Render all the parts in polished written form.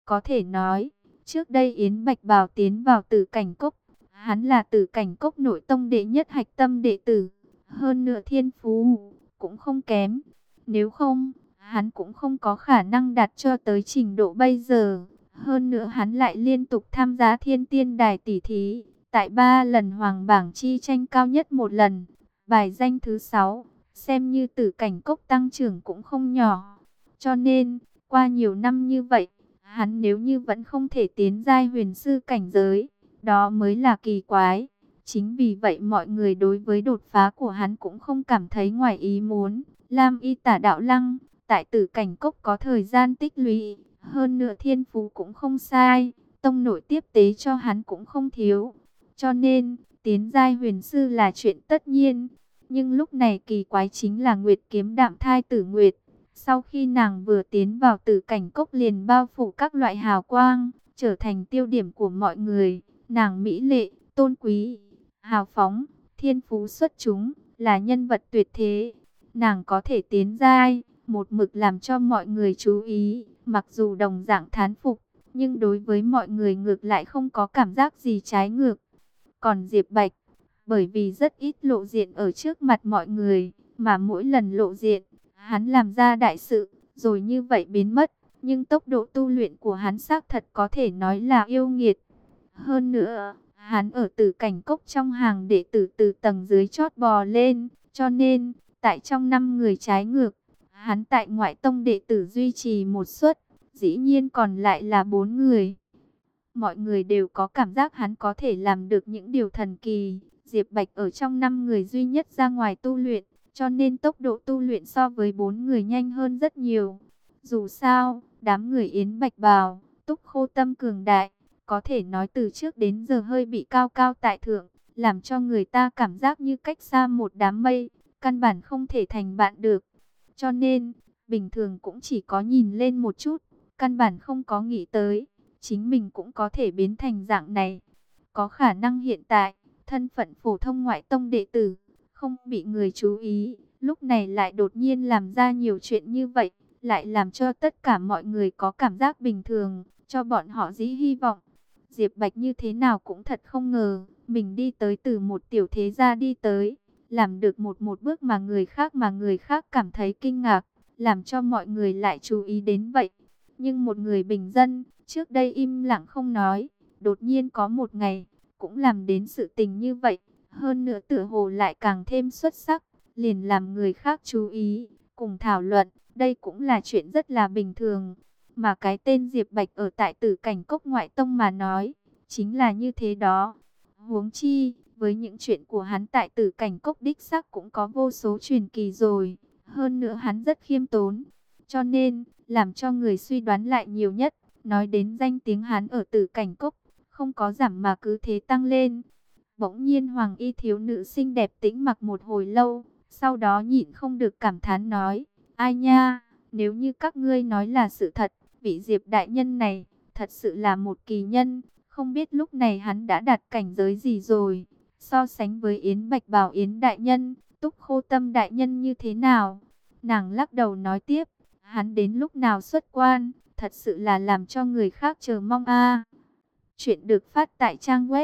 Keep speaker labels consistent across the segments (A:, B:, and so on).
A: Có thể nói, trước đây Yến Bạch Bào tiến vào Tử Cảnh Cốc, hắn là Tử Cảnh Cốc nội tông đệ nhất hạch tâm đệ tử, hơn nữa thiên phú cũng không kém. Nếu không, hắn cũng không có khả năng đạt cho tới trình độ bây giờ. Hơn nữa hắn lại liên tục tham gia Thiên Tiên Đài tỷ thí, tại 3 lần hoàng bảng chi tranh cao nhất một lần, bài danh thứ 6, xem như Tử Cảnh Cốc tăng trưởng cũng không nhỏ. Cho nên, qua nhiều năm như vậy, hắn nếu như vẫn không thể tiến giai huyền sư cảnh giới, đó mới là kỳ quái. Chính vì vậy mọi người đối với đột phá của hắn cũng không cảm thấy ngoài ý muốn. Lam Y Tả Đạo Lăng, tại Tử Cảnh Cốc có thời gian tích lũy, hơn nữa thiên phú cũng không sai, tông nội tiếp tế cho hắn cũng không thiếu. Cho nên, tiến giai huyền sư là chuyện tất nhiên. Nhưng lúc này kỳ quái chính là Nguyệt Kiếm Đạm Thai Tử Nguyệt. Sau khi nàng vừa tiến vào Tử Cảnh Cốc liền bao phủ các loại hào quang, trở thành tiêu điểm của mọi người. Nàng mỹ lệ, tôn quý, hào phóng, thiên phú xuất chúng, là nhân vật tuyệt thế. Nàng có thể tiến giai, một mực làm cho mọi người chú ý, mặc dù đồng dạng thán phục, nhưng đối với mọi người ngược lại không có cảm giác gì trái ngược. Còn Diệp Bạch, bởi vì rất ít lộ diện ở trước mặt mọi người, mà mỗi lần lộ diện, hắn làm ra đại sự, rồi như vậy biến mất. Nhưng tốc độ tu luyện của hắn xác thật có thể nói là yêu nghiệt. Hơn nữa, hắn ở Tử Cảnh Cốc trong hàng đệ tử từ tầng dưới chót bò lên, cho nên, tại trong 5 người trái ngược, hắn tại ngoại tông đệ tử duy trì một suất, dĩ nhiên còn lại là 4 người. Mọi người đều có cảm giác hắn có thể làm được những điều thần kỳ. Diệp Bạch ở trong 5 người duy nhất ra ngoài tu luyện, cho nên tốc độ tu luyện so với 4 người nhanh hơn rất nhiều. Dù sao, đám người Yến Bạch Bào, Túc Khô tâm cường đại, có thể nói từ trước đến giờ hơi bị cao cao tại thượng, làm cho người ta cảm giác như cách xa một đám mây, căn bản không thể thành bạn được. Cho nên, bình thường cũng chỉ có nhìn lên một chút, căn bản không có nghĩ tới, chính mình cũng có thể biến thành dạng này. Có khả năng hiện tại, thân phận phổ thông ngoại tông đệ tử, không bị người chú ý, lúc này lại đột nhiên làm ra nhiều chuyện như vậy, lại làm cho tất cả mọi người có cảm giác bình thường, cho bọn họ dĩ hy vọng. Diệp Bạch như thế nào cũng thật không ngờ, mình đi tới từ một tiểu thế gia đi tới, làm được một bước mà người khác cảm thấy kinh ngạc, làm cho mọi người lại chú ý đến vậy. Nhưng một người bình dân, trước đây im lặng không nói, đột nhiên có một ngày, cũng làm đến sự tình như vậy, hơn nữa tựa hồ lại càng thêm xuất sắc, liền làm người khác chú ý, cùng thảo luận, đây cũng là chuyện rất là bình thường. Mà cái tên Diệp Bạch ở tại Tử Cảnh Cốc ngoại tông mà nói, chính là như thế đó. Huống chi, với những chuyện của hắn tại Tử Cảnh Cốc đích xác cũng có vô số truyền kỳ rồi. Hơn nữa hắn rất khiêm tốn, cho nên, làm cho người suy đoán lại nhiều nhất. Nói đến danh tiếng hắn ở Tử Cảnh Cốc, không có giảm mà cứ thế tăng lên. Bỗng nhiên Hoàng Y thiếu nữ xinh đẹp tĩnh mặc một hồi lâu, sau đó nhịn không được cảm thán nói, ai nha, nếu như các ngươi nói là sự thật, vị Diệp đại nhân này, thật sự là một kỳ nhân, không biết lúc này hắn đã đạt cảnh giới gì rồi, so sánh với Yến Bạch Bảo Yến đại nhân, Túc Khô Tâm đại nhân như thế nào. Nàng lắc đầu nói tiếp, hắn đến lúc nào xuất quan, thật sự là làm cho người khác chờ mong a. Chuyện được phát tại trang web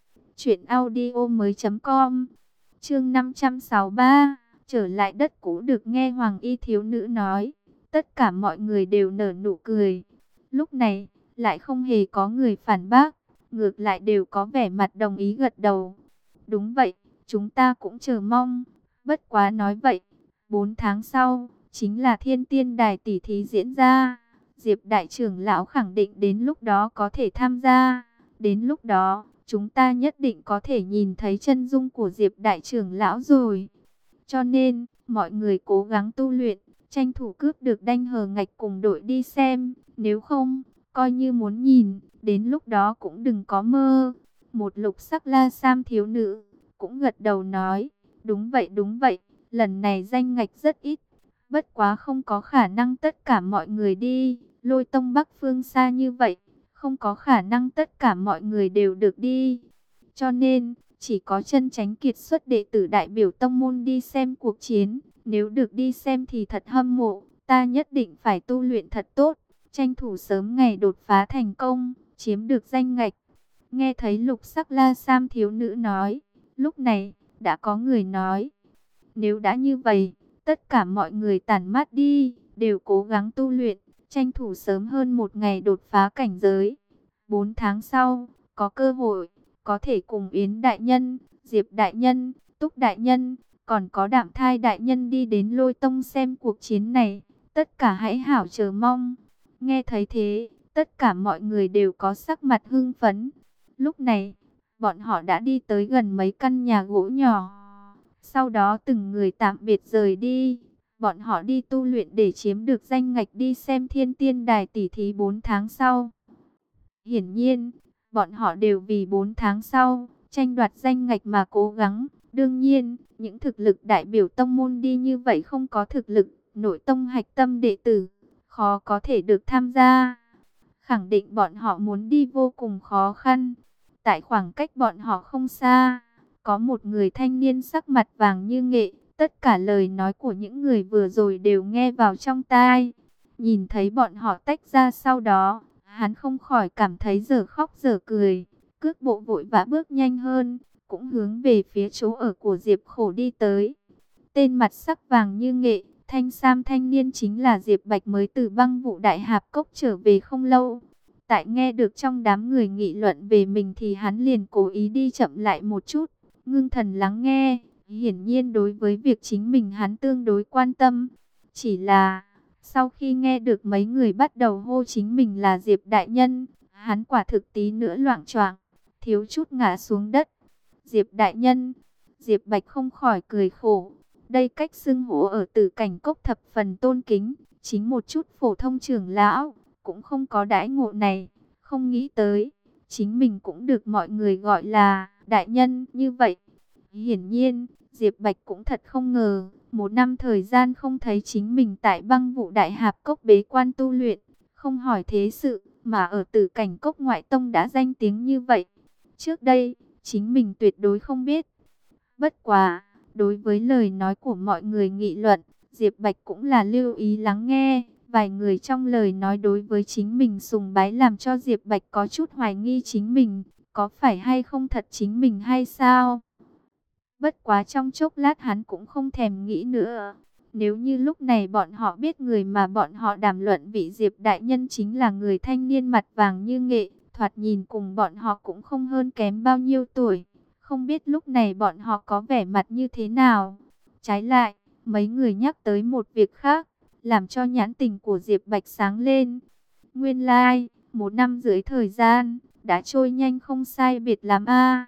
A: truyệnaudiomoi.com. Chương 563, trở lại đất cũ. Được nghe Hoàng Y thiếu nữ nói, tất cả mọi người đều nở nụ cười. Lúc này, lại không hề có người phản bác, ngược lại đều có vẻ mặt đồng ý gật đầu. Đúng vậy, chúng ta cũng chờ mong. Bất quá nói vậy, 4 tháng sau, chính là Thiên Tiên Đài tỷ thí diễn ra. Diệp đại trưởng lão khẳng định đến lúc đó có thể tham gia. Đến lúc đó, chúng ta nhất định có thể nhìn thấy chân dung của Diệp đại trưởng lão rồi. Cho nên, mọi người cố gắng tu luyện, tranh thủ cướp được đanh hờ ngạch cùng đội đi xem. Nếu không, coi như muốn nhìn, đến lúc đó cũng đừng có mơ. Một lục sắc la sam thiếu nữ, cũng gật đầu nói, đúng vậy, lần này danh ngạch rất ít. Bất quá không có khả năng tất cả mọi người đi, Lôi Tông Bắc phương xa như vậy, không có khả năng tất cả mọi người đều được đi. Cho nên, chỉ có chân chánh kiệt xuất đệ tử đại biểu tông môn đi xem cuộc chiến. Nếu được đi xem thì thật hâm mộ, ta nhất định phải tu luyện thật tốt. tranh thủ sớm ngày đột phá thành công, chiếm được danh ngạch. Nghe thấy Lục Sắc La Sam thiếu nữ nói, lúc này đã có người nói, nếu đã như vậy, tất cả mọi người tản mát đi, đều cố gắng tu luyện, tranh thủ sớm hơn một ngày đột phá cảnh giới. 4 tháng sau, có cơ hội, có thể cùng Yến Đại Nhân, Diệp Đại Nhân, Túc Đại Nhân, còn có Đạm Thai Đại Nhân đi đến Lôi Tông xem cuộc chiến này. Tất cả hãy hảo chờ mong. Nghe thấy thế, tất cả mọi người đều có sắc mặt hưng phấn. Lúc này, bọn họ đã đi tới gần mấy căn nhà gỗ nhỏ. Sau đó từng người tạm biệt rời đi. Bọn họ đi tu luyện để chiếm được danh ngạch đi xem Thiên Tiên Đài tỷ thí 4 tháng sau. Hiển nhiên, bọn họ đều vì 4 tháng sau, tranh đoạt danh ngạch mà cố gắng. Đương nhiên, những thực lực đại biểu tông môn đi như vậy không có thực lực, nội tông hạch tâm đệ tử, khó có thể được tham gia. Khẳng định bọn họ muốn đi vô cùng khó khăn. Tại khoảng cách bọn họ không xa, có một người thanh niên sắc mặt vàng như nghệ. Tất cả lời nói của những người vừa rồi đều nghe vào trong tai. Nhìn thấy bọn họ tách ra sau đó, hắn không khỏi cảm thấy dở khóc dở cười. Cước bộ vội vã bước nhanh hơn, cũng hướng về phía chỗ ở của Diệp Khổ đi tới. Tên mặt sắc vàng như nghệ, thanh sam thanh niên chính là Diệp Bạch mới từ Băng Vụ Đại Hạp Cốc trở về không lâu. Tại nghe được trong đám người nghị luận về mình thì hắn liền cố ý đi chậm lại một chút, ngưng thần lắng nghe. Hiển nhiên đối với việc chính mình hắn tương đối quan tâm. Chỉ là, sau khi nghe được mấy người bắt đầu hô chính mình là Diệp Đại Nhân, hắn quả thực tí nữa loạng choạng, thiếu chút ngã xuống đất. Diệp Đại Nhân, Diệp Bạch không khỏi cười khổ. Đây cách xưng hô ở Tử Cảnh Cốc thập phần tôn kính, chính một chút phổ thông trưởng lão cũng không có đãi ngộ này. Không nghĩ tới, chính mình cũng được mọi người gọi là đại nhân như vậy. Hiển nhiên, Diệp Bạch cũng thật không ngờ, 1 năm thời gian không thấy chính mình tại Băng Vụ Đại Hạp Cốc bế quan tu luyện, không hỏi thế sự, mà ở Tử Cảnh Cốc ngoại tông đã danh tiếng như vậy. Trước đây, chính mình tuyệt đối không biết. Bất quá, đối với lời nói của mọi người nghị luận, Diệp Bạch cũng là lưu ý lắng nghe. Vài người trong lời nói đối với chính mình sùng bái làm cho Diệp Bạch có chút hoài nghi chính mình, có phải hay không thật chính mình hay sao? Bất quá trong chốc lát hắn cũng không thèm nghĩ nữa. Nếu như lúc này bọn họ biết người mà bọn họ đàm luận vị Diệp Đại Nhân chính là người thanh niên mặt vàng như nghệ, thoạt nhìn cùng bọn họ cũng không hơn kém bao nhiêu tuổi. Không biết lúc này bọn họ có vẻ mặt như thế nào. Trái lại, mấy người nhắc tới một việc khác, làm cho nhãn tình của Diệp Bạch sáng lên. Nguyên lai, 1 năm dưới thời gian, đã trôi nhanh không sai biệt lắm a.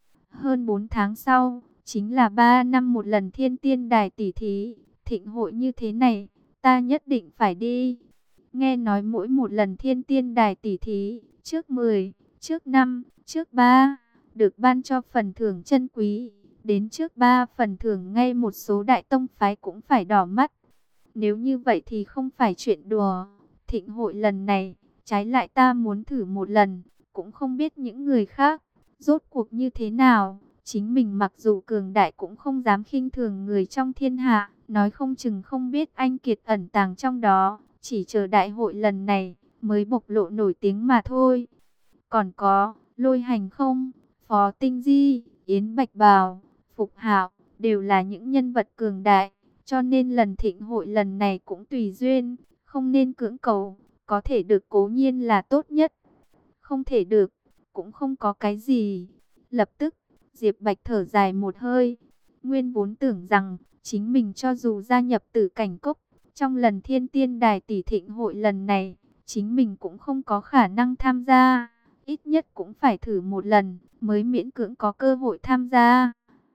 A: Hơn 4 tháng sau, chính là 3 năm một lần Thiên Tiên Đài tỷ thí, thịnh hội như thế này, ta nhất định phải đi. Nghe nói mỗi một lần Thiên Tiên Đài tỷ thí, trước 10, trước 5, trước 3, được ban cho phần thưởng chân quý. Đến trước 3 phần thưởng ngay một số đại tông phái cũng phải đỏ mắt. Nếu như vậy thì không phải chuyện đùa. Thịnh hội lần này, trái lại ta muốn thử một lần, cũng không biết những người khác rốt cuộc như thế nào. Chính mình mặc dù cường đại cũng không dám khinh thường người trong thiên hạ, nói không chừng không biết anh kiệt ẩn tàng trong đó, chỉ chờ đại hội lần này mới bộc lộ nổi tiếng mà thôi. Còn có Lôi Hành không, Phó Tinh Di, Yến Bạch Bào, Phục Hạo, đều là những nhân vật cường đại, cho nên lần thịnh hội lần này cũng tùy duyên, không nên cưỡng cầu, có thể được cố nhiên là tốt nhất. Không thể được, cũng không có cái gì. Lập tức, Diệp Bạch thở dài một hơi. Nguyên vốn tưởng rằng, chính mình cho dù gia nhập Tử Cảnh Cốc, trong lần Thiên Tiên Đài tỷ thịnh hội lần này, chính mình cũng không có khả năng tham gia. Ít nhất cũng phải thử một lần, mới miễn cưỡng có cơ hội tham gia.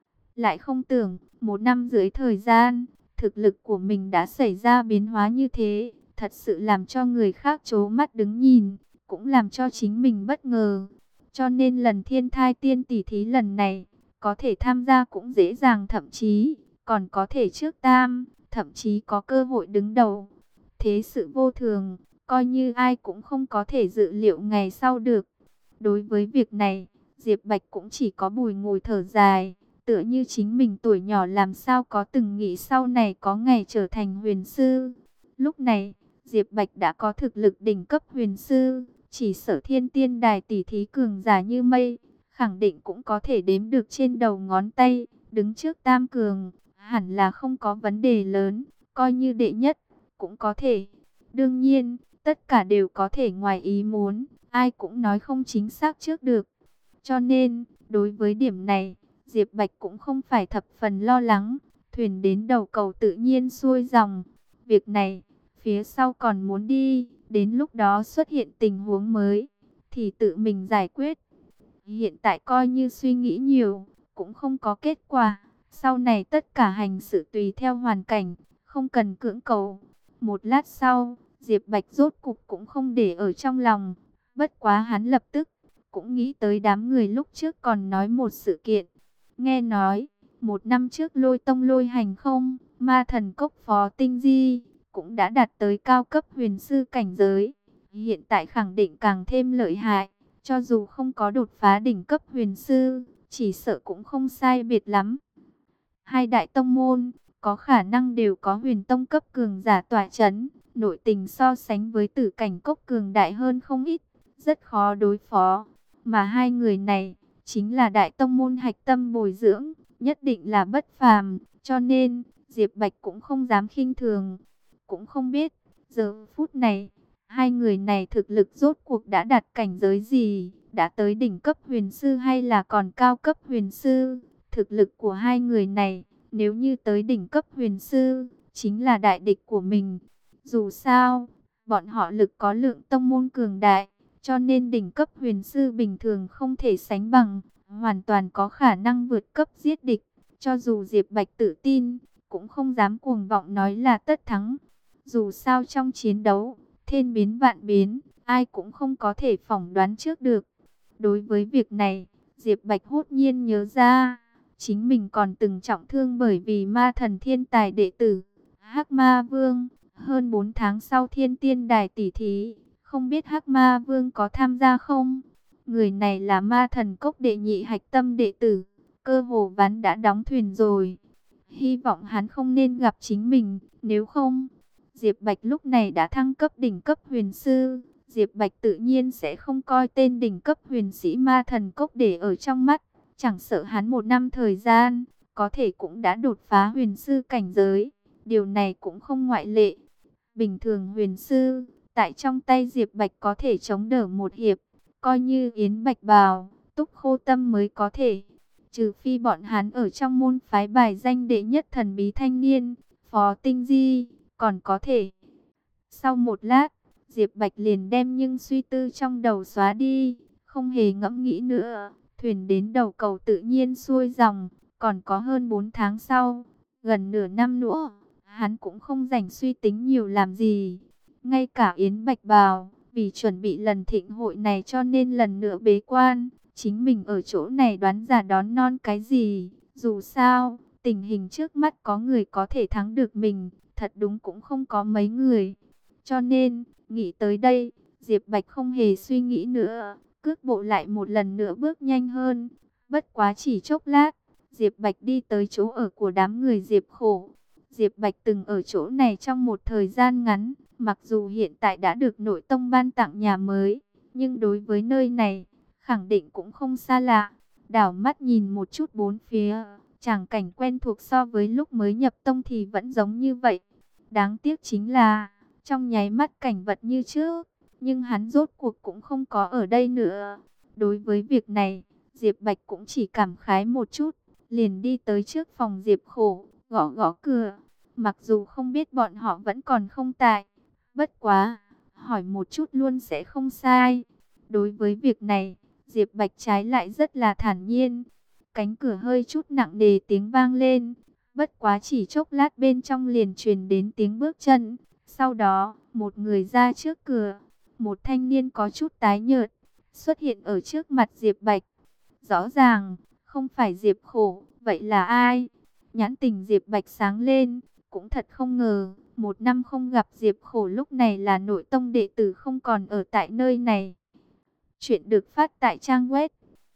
A: Lại không tưởng, 1 năm dưới thời gian, thực lực của mình đã xảy ra biến hóa như thế, thật sự làm cho người khác trố mắt đứng nhìn, cũng làm cho chính mình bất ngờ. Cho nên lần Thiên Thai Tiên tỷ thí lần này, có thể tham gia cũng dễ dàng, thậm chí còn có thể trước tam, thậm chí có cơ hội đứng đầu. Thế sự vô thường, coi như ai cũng không có thể dự liệu ngày sau được. Đối với việc này, Diệp Bạch cũng chỉ có bùi ngùi thở dài, tựa như chính mình tuổi nhỏ làm sao có từng nghĩ sau này có ngày trở thành huyền sư. Lúc này, Diệp Bạch đã có thực lực đỉnh cấp huyền sư, chỉ sợ thiên tiên đài tỷ thí cường giả như mây, khẳng định cũng có thể đếm được trên đầu ngón tay, đứng trước tam cường, hẳn là không có vấn đề lớn, coi như đệ nhất, cũng có thể. Đương nhiên, tất cả đều có thể ngoài ý muốn, ai cũng nói không chính xác trước được. Cho nên, đối với điểm này, Diệp Bạch cũng không phải thập phần lo lắng, thuyền đến đầu cầu tự nhiên xuôi dòng. Việc này, phía sau còn muốn đi, đến lúc đó xuất hiện tình huống mới, thì tự mình giải quyết. Hiện tại coi như suy nghĩ nhiều, cũng không có kết quả. Sau này tất cả hành sự tùy theo hoàn cảnh, không cần cưỡng cầu. Một lát sau, Diệp Bạch rốt cục cũng không để ở trong lòng. Bất quá hắn lập tức, cũng nghĩ tới đám người lúc trước còn nói một sự kiện. Nghe nói, một năm trước Lôi Tông Lôi Hành Không, ma thần cốc Phó Tinh Di, cũng đã đạt tới cao cấp huyền sư cảnh giới. Hiện tại khẳng định càng thêm lợi hại. Cho dù không có đột phá đỉnh cấp huyền sư, chỉ sợ cũng không sai biệt lắm. Hai đại tông môn, có khả năng đều có huyền tông cấp cường giả tọa chấn. Nội tình so sánh với Tử Cảnh Cốc cường đại hơn không ít, rất khó đối phó. Mà hai người này, chính là đại tông môn hạch tâm bồi dưỡng, nhất định là bất phàm. Cho nên, Diệp Bạch cũng không dám khinh thường. Cũng không biết, giờ phút này, hai người này thực lực rốt cuộc đã đạt cảnh giới gì, đã tới đỉnh cấp huyền sư hay là còn cao cấp huyền sư. Thực lực của hai người này, nếu như tới đỉnh cấp huyền sư, chính là đại địch của mình. Dù sao, bọn họ lực có lượng tông môn cường đại, cho nên đỉnh cấp huyền sư bình thường không thể sánh bằng, hoàn toàn có khả năng vượt cấp giết địch. Cho dù Diệp Bạch tự tin, cũng không dám cuồng vọng nói là tất thắng. Dù sao trong chiến đấu, thiên biến vạn biến, ai cũng không có thể phỏng đoán trước được. Đối với việc này, Diệp Bạch hốt nhiên nhớ ra, chính mình còn từng trọng thương bởi vì ma thần thiên tài đệ tử, Hắc Ma Vương. Hơn 4 tháng sau thiên tiên đài tỷ thí, không biết Hắc Ma Vương có tham gia không? Người này là ma thần cốc đệ nhị hạch tâm đệ tử, cơ hồ ván đã đóng thuyền rồi. Hy vọng hắn không nên gặp chính mình, nếu không... Diệp Bạch lúc này đã thăng cấp đỉnh cấp huyền sư, Diệp Bạch tự nhiên sẽ không coi tên đỉnh cấp huyền sĩ ma thần cốc để ở trong mắt, chẳng sợ hắn một năm thời gian, có thể cũng đã đột phá huyền sư cảnh giới, điều này cũng không ngoại lệ. Bình thường huyền sư, tại trong tay Diệp Bạch có thể chống đỡ một hiệp, coi như Yến Bạch Bào, Túc Khô Tâm mới có thể. Trừ phi bọn hắn ở trong môn phái bài danh đệ nhất thần bí thanh niên, Phó Tinh Di, còn có thể. Sau một lát, Diệp Bạch liền đem những suy tư trong đầu xóa đi, không hề ngẫm nghĩ nữa. Thuyền đến đầu cầu tự nhiên xuôi dòng, còn có hơn 4 tháng sau, gần nửa năm nữa, hắn cũng không rảnh suy tính nhiều làm gì. Ngay cả Yến Bạch Bào, vì chuẩn bị lần thịnh hội này cho nên lần nữa bế quan, chính mình ở chỗ này đoán già đón non cái gì. Dù sao, tình hình trước mắt có người có thể thắng được mình, thật đúng cũng không có mấy người. Cho nên, nghĩ tới đây, Diệp Bạch không hề suy nghĩ nữa, cước bộ lại một lần nữa bước nhanh hơn. Bất quá chỉ chốc lát, Diệp Bạch đi tới chỗ ở của đám người Diệp Khổ. Diệp Bạch từng ở chỗ này trong một thời gian ngắn, mặc dù hiện tại đã được nội tông ban tặng nhà mới, nhưng đối với nơi này, khẳng định cũng không xa lạ. Đảo mắt nhìn một chút bốn phía, tràng cảnh quen thuộc so với lúc mới nhập tông thì vẫn giống như vậy. Đáng tiếc chính là, trong nháy mắt cảnh vật như trước, nhưng hắn rốt cuộc cũng không có ở đây nữa. Đối với việc này, Diệp Bạch cũng chỉ cảm khái một chút, liền đi tới trước phòng Diệp Khổ, gõ gõ cửa. Mặc dù không biết bọn họ vẫn còn không tại, bất quá, hỏi một chút luôn sẽ không sai. Đối với việc này, Diệp Bạch trái lại rất là thản nhiên. Cánh cửa hơi chút nặng nề tiếng vang lên, bất quá chỉ chốc lát bên trong liền truyền đến tiếng bước chân. Sau đó, một người ra trước cửa, một thanh niên có chút tái nhợt, xuất hiện ở trước mặt Diệp Bạch. Rõ ràng, không phải Diệp Khổ, vậy là ai? Nhãn tình Diệp Bạch sáng lên, cũng thật không ngờ, một năm không gặp Diệp Khổ lúc này là nội tông đệ tử không còn ở tại nơi này. Chuyện được phát tại trang web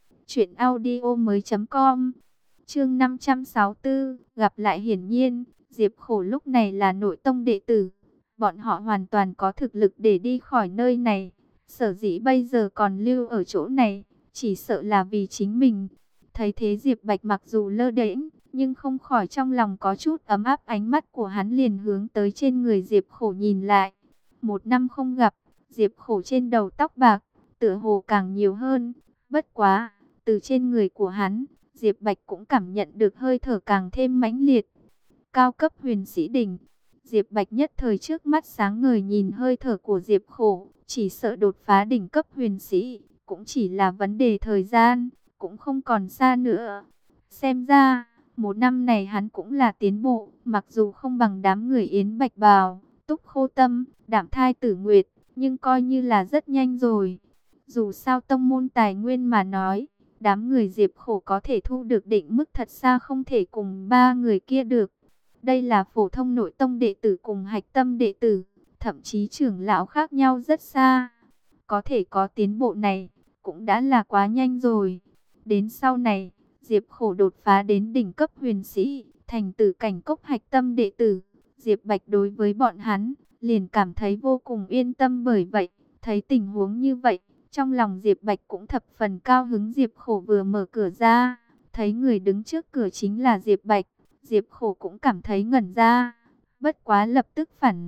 A: truyệnaudiomoi.com. Chương 564, gặp lại hiển nhiên, Diệp Khổ lúc này là nội tông đệ tử. bọn họ hoàn toàn có thực lực để đi khỏi nơi này. Sở dĩ bây giờ còn lưu ở chỗ này, chỉ sợ là vì chính mình. Thấy thế Diệp Bạch mặc dù lơ đễnh, nhưng không khỏi trong lòng có chút ấm áp, ánh mắt của hắn liền hướng tới trên người Diệp Khổ nhìn lại. 1 năm không gặp, Diệp Khổ trên đầu tóc bạc, tựa hồ càng nhiều hơn. Bất quá, từ trên người của hắn, Diệp Bạch cũng cảm nhận được hơi thở càng thêm mãnh liệt. Cao cấp huyền sĩ đỉnh. Diệp Bạch nhất thời trước mắt sáng ngời nhìn hơi thở của Diệp Khổ, chỉ sợ đột phá đỉnh cấp huyền sĩ, cũng chỉ là vấn đề thời gian, cũng không còn xa nữa. Xem ra, 1 năm này hắn cũng là tiến bộ, mặc dù không bằng đám người Yến Bạch Bào, Túc Khô Tâm, Đạm Thai Tử Nguyệt, nhưng coi như là rất nhanh rồi. Dù sao tông môn tài nguyên mà nói, đám người Diệp Khổ có thể thu được định mức thật xa không thể cùng 3 người kia được. Đây là phổ thông nội tông đệ tử cùng hạch tâm đệ tử, thậm chí trưởng lão khác nhau rất xa. Có thể có tiến bộ này, cũng đã là quá nhanh rồi. Đến sau này, Diệp Khổ đột phá đến đỉnh cấp huyền sĩ, thành Tử Cảnh Cốc hạch tâm đệ tử. Diệp Bạch đối với bọn hắn, liền cảm thấy vô cùng yên tâm, bởi vậy, thấy tình huống như vậy, trong lòng Diệp Bạch cũng thập phần cao hứng. Diệp Khổ vừa mở cửa ra, thấy người đứng trước cửa chính là Diệp Bạch. Diệp Khổ cũng cảm thấy ngẩn ra, bất quá lập tức phản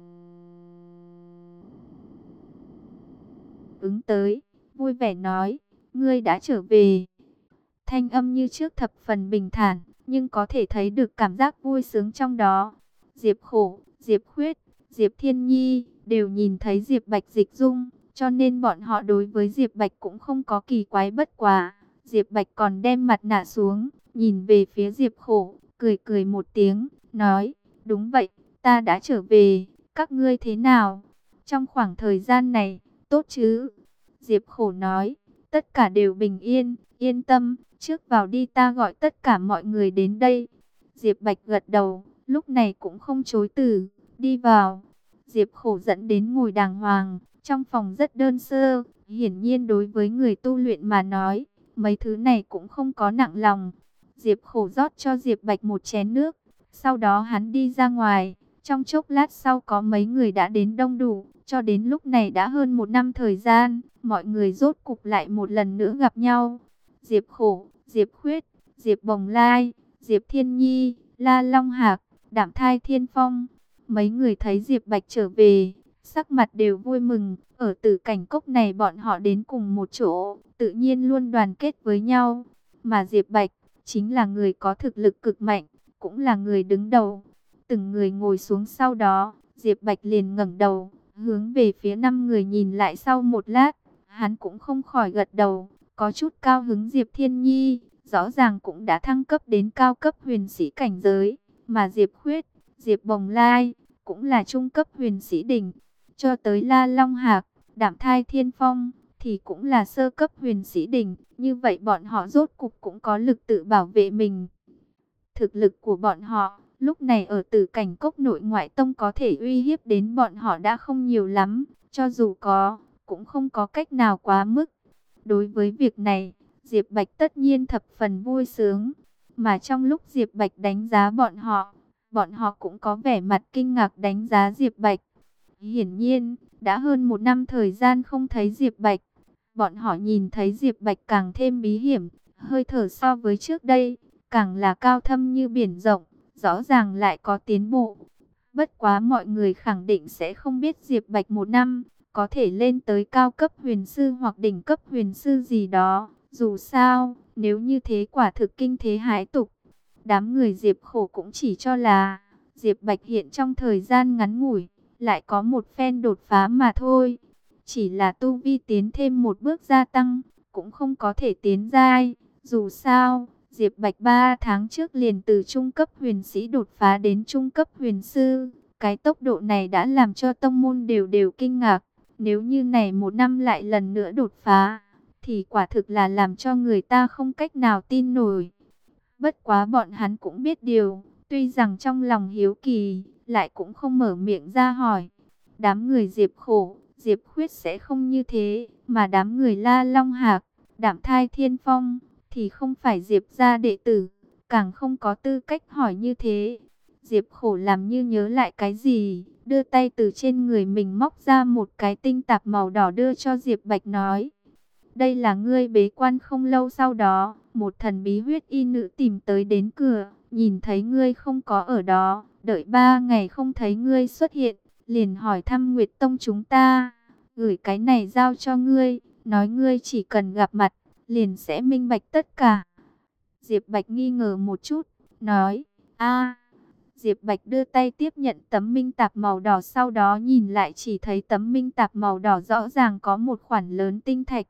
A: ứng tới, vui vẻ nói, ngươi đã trở về. Thanh âm như trước thập phần bình thản, nhưng có thể thấy được cảm giác vui sướng trong đó. Diệp Khổ, Diệp Khuyết, Diệp Thiên Nhi đều nhìn thấy Diệp Bạch dịch dung, cho nên bọn họ đối với Diệp Bạch cũng không có kỳ quái. Bất quá, Diệp Bạch còn đem mặt nạ xuống, nhìn về phía Diệp Khổ, cười cười một tiếng, nói, đúng vậy, ta đã trở về, các ngươi thế nào? Trong khoảng thời gian này, tốt chứ? Diệp Khổ nói, tất cả đều bình yên, yên tâm, trước vào đi, ta gọi tất cả mọi người đến đây. Diệp Bạch gật đầu, lúc này cũng không chối từ, đi vào. Diệp Khổ dẫn đến ngồi đàng hoàng, trong phòng rất đơn sơ, hiển nhiên đối với người tu luyện mà nói, mấy thứ này cũng không có nặng lòng. Diệp Khổ rót cho Diệp Bạch một chén nước, sau đó hắn đi ra ngoài. Trong chốc lát sau có mấy người đã đến đông đủ, cho đến lúc này đã hơn 1 năm thời gian, mọi người rốt cục lại một lần nữa gặp nhau. Diệp Khổ, Diệp Khuyết, Diệp Bồng Lai, Diệp Thiên Nhi, La Long Hạc, Đạm Thai Thiên Phong. Mấy người thấy Diệp Bạch trở về, sắc mặt đều vui mừng. Ở Tử Cảnh Cốc này bọn họ đến cùng một chỗ, tự nhiên luôn đoàn kết với nhau. Mà Diệp Bạch chính là người có thực lực cực mạnh, cũng là người đứng đầu. Từng người ngồi xuống, sau đó Diệp Bạch liền ngẩng đầu, hướng về phía 5 người nhìn lại. Sau một lát, hắn cũng không khỏi gật đầu, có chút cao hứng. Diệp Thiên Nhi rõ ràng cũng đã thăng cấp đến cao cấp huyền sĩ cảnh giới, mà Diệp Khuyết, Diệp Bồng Lai cũng là trung cấp huyền sĩ đỉnh, cho tới La Long Hạc, Đạm Thai Thiên Phong thì cũng là sơ cấp huyền sĩ đỉnh. Như vậy bọn họ rốt cục cũng có lực tự bảo vệ mình. Thực lực của bọn họ lúc này ở Tử Cảnh Cốc nội ngoại tông có thể uy hiếp đến bọn họ đã không nhiều lắm, cho dù có, cũng không có cách nào quá mức. Đối với việc này, Diệp Bạch tất nhiên thập phần vui sướng, mà trong lúc Diệp Bạch đánh giá bọn họ cũng có vẻ mặt kinh ngạc đánh giá Diệp Bạch. Hiển nhiên, đã hơn 1 năm thời gian không thấy Diệp Bạch, bọn họ nhìn thấy Diệp Bạch càng thêm bí hiểm, hơi thở so với trước đây càng là cao thâm như biển rộng, rõ ràng lại có tiến bộ. Bất quá mọi người khẳng định sẽ không biết Diệp Bạch 1 năm có thể lên tới cao cấp huyền sư hoặc đỉnh cấp huyền sư gì đó. Dù sao, nếu như thế quả thực kinh thế hãi tục. Đám người Diệp Khổ cũng chỉ cho là Diệp Bạch hiện trong thời gian ngắn ngủi lại có một phen đột phá mà thôi. Chỉ là tu vi tiến thêm một bước gia tăng, cũng không có thể tiến giai. Dù sao, Diệp Bạch 3 tháng trước liền từ trung cấp huyền sĩ đột phá đến trung cấp huyền sư. Cái tốc độ này đã làm cho tông môn đều kinh ngạc. Nếu như này 1 năm lại lần nữa đột phá, thì quả thực là làm cho người ta không cách nào tin nổi. Bất quá bọn hắn cũng biết điều, tuy rằng trong lòng hiếu kỳ, lại cũng không mở miệng ra hỏi. Đám người Diệp Khổ, Diệp Khuyết sẽ không như thế, mà đám người La Long Hạc, Đạm Thai Thiên Phong thì không phải Diệp gia đệ tử, càng không có tư cách hỏi như thế. Diệp Khổ làm như nhớ lại cái gì, đưa tay từ trên người mình móc ra một cái tinh tạp màu đỏ đưa cho Diệp Bạch nói. Đây là ngươi bế quan không lâu sau đó, một thần bí huyết y nữ tìm tới đến cửa, nhìn thấy ngươi không có ở đó, đợi 3 ngày không thấy ngươi xuất hiện, liền hỏi thăm Nguyệt Tông chúng ta, gửi cái này giao cho ngươi, nói ngươi chỉ cần gặp mặt, liền sẽ minh bạch tất cả. Diệp Bạch nghi ngờ một chút, nói, a. Diệp Bạch đưa tay tiếp nhận tấm minh tạp màu đỏ, sau đó nhìn lại chỉ thấy tấm minh tạp màu đỏ rõ ràng có một khoản lớn tinh thạch.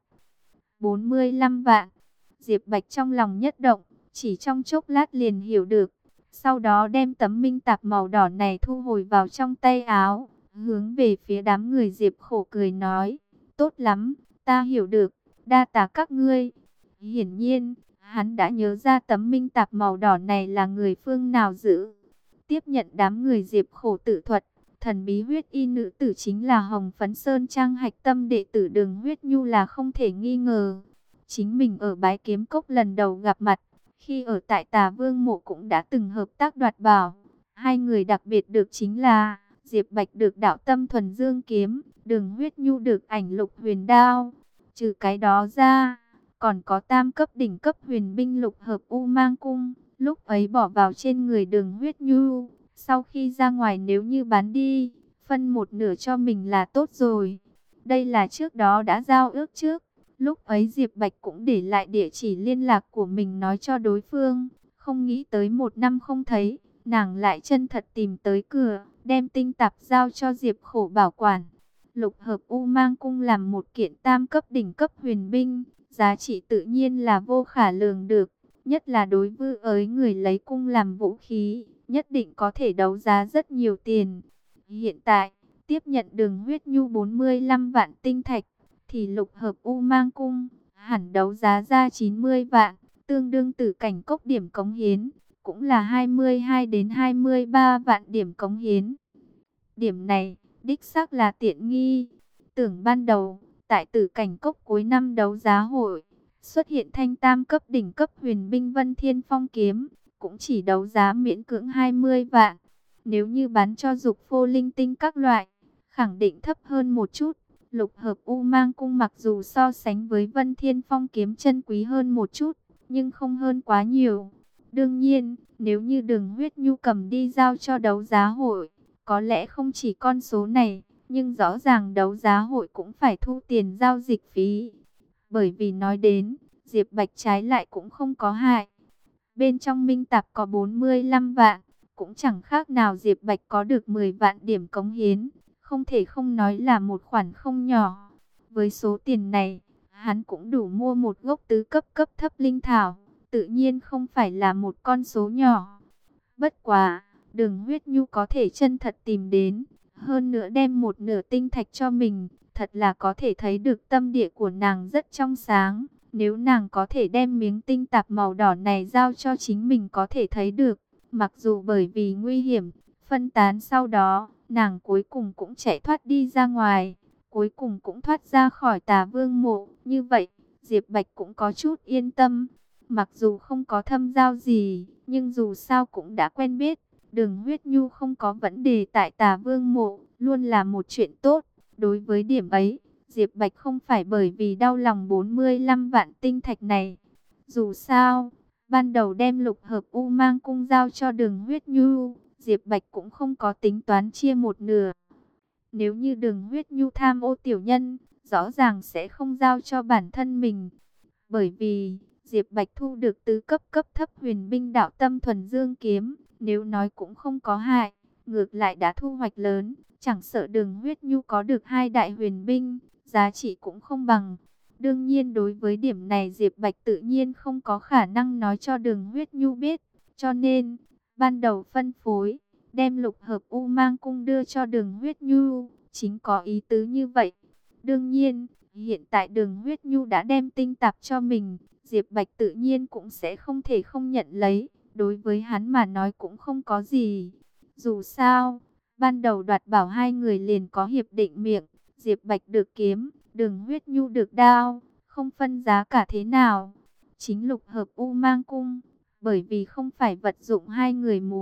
A: 45 vạn. Diệp Bạch trong lòng nhất động, chỉ trong chốc lát liền hiểu được. Sau đó đem tấm minh tạp màu đỏ này thu hồi vào trong tay áo, hướng về phía đám người Diệp Khổ cười nói, tốt lắm, ta hiểu được, đa tạ các ngươi. Hiển nhiên, hắn đã nhớ ra tấm minh tạp màu đỏ này là người phương nào giữ. Tiếp nhận đám người Diệp Khổ tự thuật, thần bí huyết y nữ tử chính là Hồng Phấn Sơn Trang hạch tâm đệ tử Đường Huyết Nhu là không thể nghi ngờ. Chính mình ở Bái Kiếm Cốc lần đầu gặp mặt, khi ở tại Tà Vương Mộ cũng đã từng hợp tác đoạt bảo. Hai người đặc biệt được chính là Diệp Bạch được Đạo Tâm Thuần Dương kiếm, Đường Huyết Nhu được Ảnh Lục Huyền đao. Trừ cái đó ra, còn có tam cấp đỉnh cấp huyền binh lục hợp U Mang Cung, lúc ấy bỏ vào trên người Đường Huyết Nhu. Sau khi ra ngoài nếu như bán đi, phân một nửa cho mình là tốt rồi. Đây là trước đó đã giao ước trước. Lúc ấy Diệp Bạch cũng để lại địa chỉ liên lạc của mình nói cho đối phương. Không nghĩ tới 1 năm không thấy, nàng lại chân thật tìm tới cửa, đem tinh tạp giao cho Diệp Khổ bảo quản. Lục hợp U Mang Cung làm một kiện tam cấp đỉnh cấp huyền binh, giá trị tự nhiên là vô khả lường được. Nhất là đối với người lấy cung làm vũ khí, nhất định có thể đấu giá rất nhiều tiền. Hiện tại, tiếp nhận Đường Huyết Nhu 45 vạn tinh thạch, thì lục hợp U Mang Cung hẳn đấu giá ra 90 vạn, tương đương Tử Cảnh Cốc điểm cống hiến, cũng là 22 đến 23 vạn điểm cống hiến. Điểm này, đích xác là tiện nghi. Tưởng ban đầu, tại Tử Cảnh Cốc cuối năm đấu giá hội, xuất hiện thanh tam cấp đỉnh cấp huyền binh Vân Thiên Phong kiếm, cũng chỉ đấu giá miễn cưỡng 20 vạn. Nếu như bán cho dục phô linh tinh các loại, khẳng định thấp hơn một chút. Lục hợp U Mang Cung mặc dù so sánh với Vân Thiên Phong kiếm chân quý hơn một chút, nhưng không hơn quá nhiều. Đương nhiên, nếu như Đường Huyết Nhu cầm đi giao cho đấu giá hội, có lẽ không chỉ con số này, nhưng rõ ràng đấu giá hội cũng phải thu tiền giao dịch phí. Bởi vì nói đến, Diệp Bạch trái lại cũng không có hại. Bên trong minh tạp có 45 vạn, cũng chẳng khác nào Diệp Bạch có được 10 vạn điểm cống hiến. Không thể không nói là một khoản không nhỏ. Với số tiền này, hắn cũng đủ mua một gốc tứ cấp cấp thấp linh thảo. Tự nhiên không phải là một con số nhỏ. Bất quá, Đường Huyết Nhu có thể chân thật tìm đến, hơn nữa đem một nửa tinh thạch cho mình, thật là có thể thấy được tâm địa của nàng rất trong sáng. Nếu nàng có thể đem miếng tinh tạp màu đỏ này giao cho chính mình có thể thấy được, mặc dù bởi vì nguy hiểm, phân tán sau đó, nàng cuối cùng cũng chạy thoát đi ra ngoài, cuối cùng cũng thoát ra khỏi Tà Vương Mộ. Như vậy, Diệp Bạch cũng có chút yên tâm. Mặc dù không có thâm giao gì, nhưng dù sao cũng đã quen biết. Đường Huyết Nhu không có vấn đề tại Tà Vương Mộ, luôn là một chuyện tốt. Đối với điểm ấy, Diệp Bạch không phải bởi vì đau lòng 45 vạn tinh thạch này. Dù sao, ban đầu đem lục hợp U Mang Cung giao cho Đường Huyết Nhu, Diệp Bạch cũng không có tính toán chia một nửa. Nếu như Đường Huyết Nhu tham ô tiểu nhân, rõ ràng sẽ không giao cho bản thân mình. Bởi vì, Diệp Bạch thu được tứ cấp cấp thấp huyền binh Đạo Tâm Thuần Dương kiếm, nếu nói cũng không có hại, ngược lại đã thu hoạch lớn, chẳng sợ Đường Huyết Nhu có được 2 đại huyền binh, giá trị cũng không bằng. Đương nhiên đối với điểm này Diệp Bạch tự nhiên không có khả năng nói cho Đường Huyết Nhu biết, cho nên, ban đầu phân phối, đem lục hợp U Mang Cung đưa cho Đường Huyết Nhu, chính có ý tứ như vậy. Đương nhiên, hiện tại Đường Huyết Nhu đã đem tinh tạp cho mình, Diệp Bạch tự nhiên cũng sẽ không thể không nhận lấy, đối với hắn mà nói cũng không có gì. Dù sao, ban đầu đoạt bảo hai người liền có hiệp định miệng, Diệp Bạch được kiếm, Đường Huyết Nhu được đao, không phân giá cả thế nào. Chính lục hợp U Mang Cung, bởi vì không phải vật dụng hai người muốn,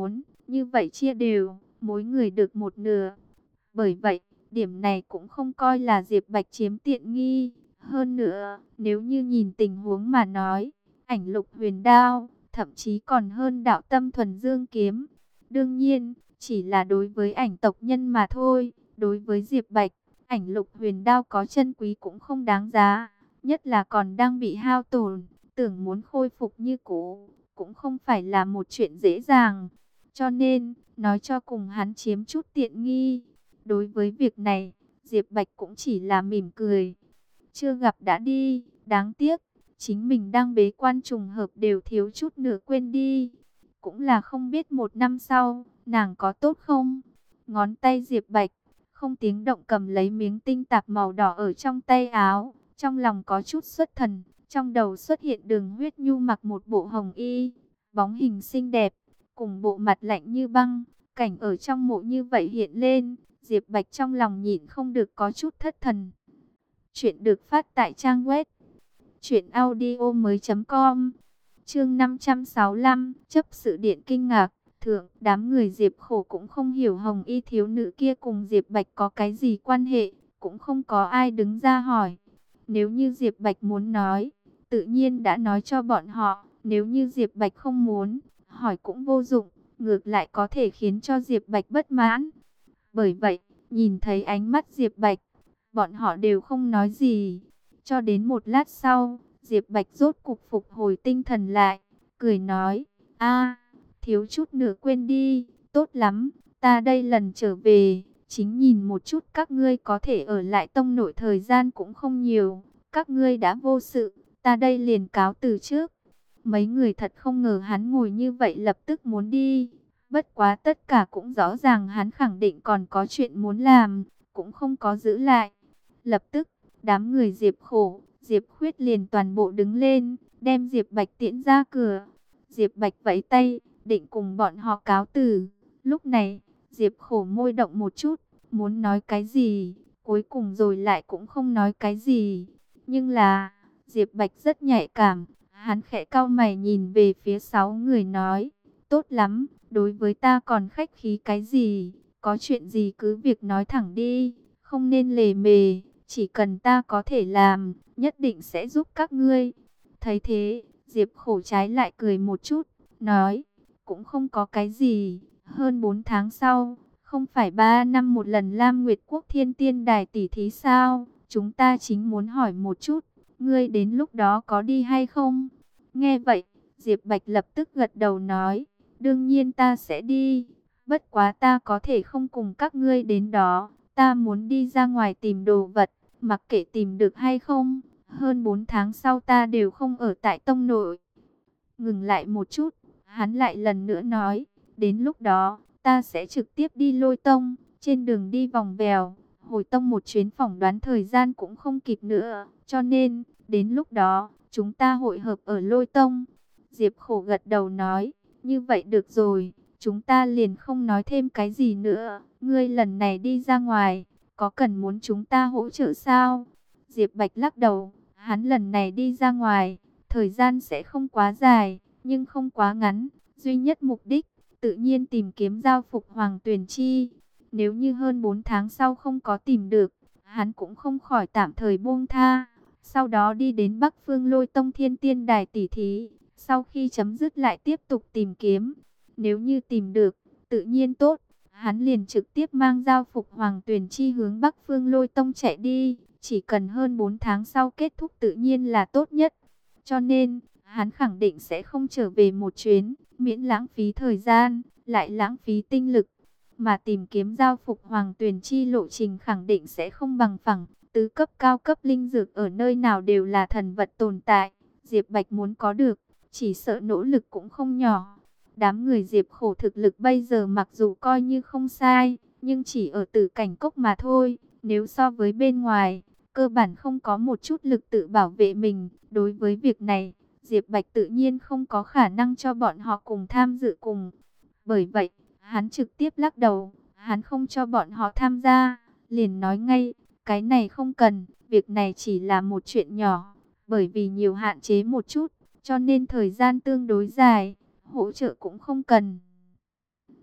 A: như vậy chia đều, mỗi người được một nửa. Bởi vậy, điểm này cũng không coi là Diệp Bạch chiếm tiện nghi. Hơn nữa, nếu như nhìn tình huống mà nói, ảnh Lục Huyền Đao, thậm chí còn hơn Đạo Tâm Thuần Dương Kiếm. Đương nhiên, chỉ là đối với ảnh tộc nhân mà thôi. Đối với Diệp Bạch, ảnh Lục Huyền Đao có chân quý cũng không đáng giá. Nhất là còn đang bị hao tổn, tưởng muốn khôi phục như cũ, cũng không phải là một chuyện dễ dàng. Cho nên, nói cho cùng hắn chiếm chút tiện nghi. Đối với việc này, Diệp Bạch cũng chỉ là mỉm cười. Chưa gặp đã đi, đáng tiếc, chính mình đang bế quan trùng hợp đều thiếu chút nữa quên đi. Cũng là không biết một năm sau, nàng có tốt không? Ngón tay Diệp Bạch, không tiếng động cầm lấy miếng tinh tạp màu đỏ ở trong tay áo. Trong lòng có chút xuất thần, trong đầu xuất hiện Đường Huyết Nhu mặc một bộ hồng y, bóng hình xinh đẹp, cùng bộ mặt lạnh như băng. Cảnh ở trong mộ như vậy hiện lên, Diệp Bạch trong lòng nhịn không được có chút thất thần. Chuyện được phát tại trang web truyệnaudiomoi.com. Chương 565, chấp sự điện kinh ngạc. Thượng, đám người Diệp Khổ cũng không hiểu hồng y thiếu nữ kia cùng Diệp Bạch có cái gì quan hệ, cũng không có ai đứng ra hỏi. Nếu như Diệp Bạch muốn nói, tự nhiên đã nói cho bọn họ. Nếu như Diệp Bạch không muốn, hỏi cũng vô dụng, ngược lại có thể khiến cho Diệp Bạch bất mãn. Bởi vậy, nhìn thấy ánh mắt Diệp Bạch, bọn họ đều không nói gì. Cho đến một lát sau, Diệp Bạch rốt cục phục hồi tinh thần lại, cười nói, a, thiếu chút nữa quên đi, tốt lắm, ta đây lần trở về, chính nhìn một chút các ngươi có thể ở lại tông nội thời gian cũng không nhiều, các ngươi đã vô sự, ta đây liền cáo từ trước. Mấy người thật không ngờ hắn ngồi như vậy lập tức muốn đi. Bất quá tất cả cũng rõ ràng hắn khẳng định còn có chuyện muốn làm, cũng không có giữ lại. Lập tức, đám người Diệp Khổ, Diệp Khuyết liền toàn bộ đứng lên, đem Diệp Bạch tiễn ra cửa. Diệp Bạch vẫy tay, định cùng bọn họ cáo từ. Lúc này, Diệp Khổ môi động một chút, muốn nói cái gì, cuối cùng rồi lại cũng không nói cái gì. Nhưng là, Diệp Bạch rất nhạy cảm, hắn khẽ cau mày nhìn về phía 6 người nói, tốt lắm, đối với ta còn khách khí cái gì, có chuyện gì cứ việc nói thẳng đi, không nên lề mề, chỉ cần ta có thể làm, nhất định sẽ giúp các ngươi. Thấy thế, Diệp Khổ trái lại cười một chút, nói, cũng không có cái gì, hơn 4 tháng sau, không phải 3 năm một lần Lam Nguyệt Quốc Thiên Tiên Đài tỷ thí sao, chúng ta chính muốn hỏi một chút, ngươi đến lúc đó có đi hay không? Nghe vậy, Diệp Bạch lập tức gật đầu nói, đương nhiên ta sẽ đi, bất quá ta có thể không cùng các ngươi đến đó, ta muốn đi ra ngoài tìm đồ vật, mặc kệ tìm được hay không, hơn 4 tháng sau ta đều không ở tại tông nội. Ngừng lại một chút, hắn lại lần nữa nói, đến lúc đó, ta sẽ trực tiếp đi Lôi Tông, trên đường đi vòng vèo, hồi tông một chuyến phỏng đoán thời gian cũng không kịp nữa, cho nên, đến lúc đó, chúng ta hội hợp ở Lôi Tông. Diệp Khổ gật đầu nói, như vậy được rồi, chúng ta liền không nói thêm cái gì nữa, ngươi lần này đi ra ngoài, có cần muốn chúng ta hỗ trợ sao? Diệp Bạch lắc đầu, hắn lần này đi ra ngoài, thời gian sẽ không quá dài, nhưng không quá ngắn, duy nhất mục đích, tự nhiên tìm kiếm giao phục Hoàng Tuyền Chi. Nếu như hơn 4 tháng sau không có tìm được, hắn cũng không khỏi tạm thời buông tha. Sau đó đi đến Bắc Phương Lôi Tông Thiên Tiên Đài tỷ thí, sau khi chấm dứt lại tiếp tục tìm kiếm. Nếu như tìm được, tự nhiên tốt, hắn liền trực tiếp mang giao phục Hoàng Tuyền Chi hướng Bắc Phương Lôi Tông chạy đi. Chỉ cần hơn 4 tháng sau kết thúc tự nhiên là tốt nhất. Cho nên, hắn khẳng định sẽ không trở về một chuyến, miễn lãng phí thời gian, lại lãng phí tinh lực. Mà tìm kiếm giao phục Hoàng Tuyền Chi lộ trình khẳng định sẽ không bằng phẳng. Tứ cấp cao cấp linh dược ở nơi nào đều là thần vật tồn tại. Diệp Bạch muốn có được, chỉ sợ nỗ lực cũng không nhỏ. Đám người Diệp Khổ thực lực bây giờ mặc dù coi như không sai, nhưng chỉ ở Tử Cảnh Cốc mà thôi. Nếu so với bên ngoài, cơ bản không có một chút lực tự bảo vệ mình. Đối với việc này, Diệp Bạch tự nhiên không có khả năng cho bọn họ cùng tham dự cùng. Bởi vậy, hắn trực tiếp lắc đầu, hắn không cho bọn họ tham gia, liền nói ngay, cái này không cần, việc này chỉ là một chuyện nhỏ, bởi vì nhiều hạn chế một chút, cho nên thời gian tương đối dài, hỗ trợ cũng không cần.